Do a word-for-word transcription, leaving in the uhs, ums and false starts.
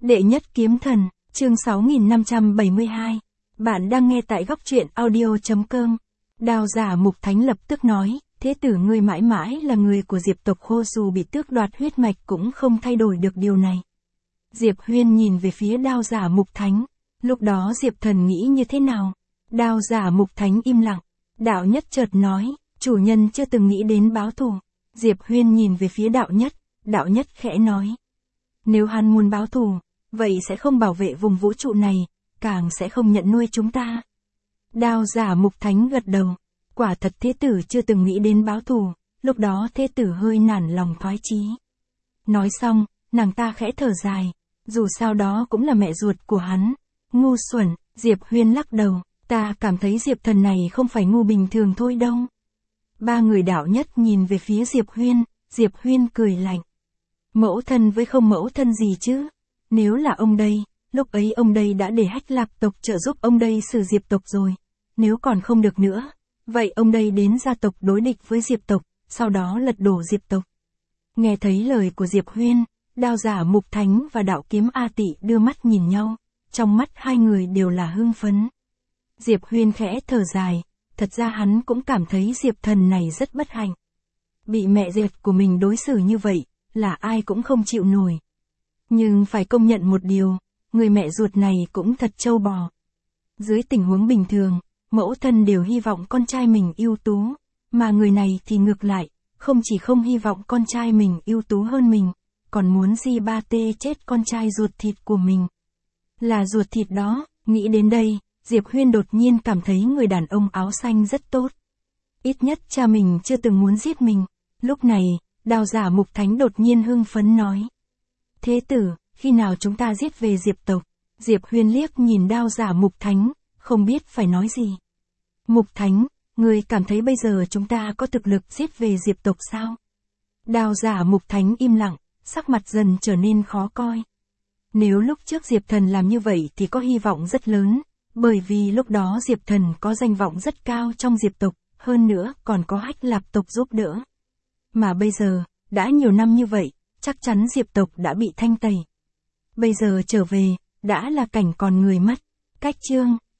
Đệ nhất kiếm thần, chương sáu nghìn năm trăm bảy mươi hai. Bạn đang nghe tại góc truyện audio.com. Đao giả Mục Thánh lập tức nói, thế tử ngươi mãi mãi là người của Diệp tộc Khô, dù bị tước đoạt huyết mạch cũng không thay đổi được điều này. Diệp Huyên nhìn về phía đao giả Mục Thánh. Lúc đó Diệp Thần nghĩ như thế nào? Đao giả Mục Thánh im lặng. Đạo Nhất chợt nói, chủ nhân chưa từng nghĩ đến báo thù. Diệp Huyên nhìn về phía Đạo Nhất. Đạo Nhất khẽ nói, nếu hắn muốn báo thù, vậy sẽ không bảo vệ vùng vũ trụ này, càng sẽ không nhận nuôi chúng ta. Đao giả Mục Thánh gật đầu. Quả thật thế tử chưa từng nghĩ đến báo thù, lúc đó thế tử hơi nản lòng thoái chí. Nói xong, nàng ta khẽ thở dài, dù sao đó cũng là mẹ ruột của hắn. Ngu xuẩn, Diệp Huyên lắc đầu, ta cảm thấy Diệp Thần này không phải ngu bình thường thôi đâu. Ba người Đạo Nhất nhìn về phía Diệp Huyên, Diệp Huyên cười lạnh. Mẫu thân với không mẫu thân gì chứ? Nếu là ông đây, lúc ấy ông đây đã để Hách Lạp tộc trợ giúp ông đây xử Diệp tộc rồi. Nếu còn không được nữa, vậy ông đây đến gia tộc đối địch với Diệp tộc, sau đó lật đổ Diệp tộc. Nghe thấy lời của Diệp Huyên, đao giả Mục Thánh và đạo kiếm A Tị đưa mắt nhìn nhau, trong mắt hai người đều là hưng phấn. Diệp Huyên khẽ thở dài, thật ra hắn cũng cảm thấy Diệp Thần này rất bất hạnh. Bị mẹ ruột của mình đối xử như vậy, là ai cũng không chịu nổi. Nhưng phải công nhận một điều, người mẹ ruột này cũng thật trâu bò. Dưới tình huống bình thường, mẫu thân đều hy vọng con trai mình ưu tú, mà người này thì ngược lại, không chỉ không hy vọng con trai mình ưu tú hơn mình, còn muốn di ba tê chết con trai ruột thịt của mình. Là ruột thịt đó, nghĩ đến đây, Diệp Huyên đột nhiên cảm thấy người đàn ông áo xanh rất tốt. Ít nhất cha mình chưa từng muốn giết mình. Lúc này, đao giả Mục Thánh đột nhiên hưng phấn nói. Thế tử, khi nào chúng ta giết về Diệp tộc? Diệp Huyên liếc nhìn đao giả Mục Thánh, không biết phải nói gì. Mục Thánh, người cảm thấy bây giờ chúng ta có thực lực giết về Diệp tộc sao? Đao giả Mục Thánh im lặng, sắc mặt dần trở nên khó coi. Nếu lúc trước Diệp Thần làm như vậy thì có hy vọng rất lớn, bởi vì lúc đó Diệp Thần có danh vọng rất cao trong Diệp tộc, hơn nữa còn có Hách Lạp tộc giúp đỡ. Mà bây giờ, đã nhiều năm như vậy, chắc chắn Diệp tộc đã bị thanh tẩy. Bây giờ trở về, đã là cảnh còn người mất. Cách chương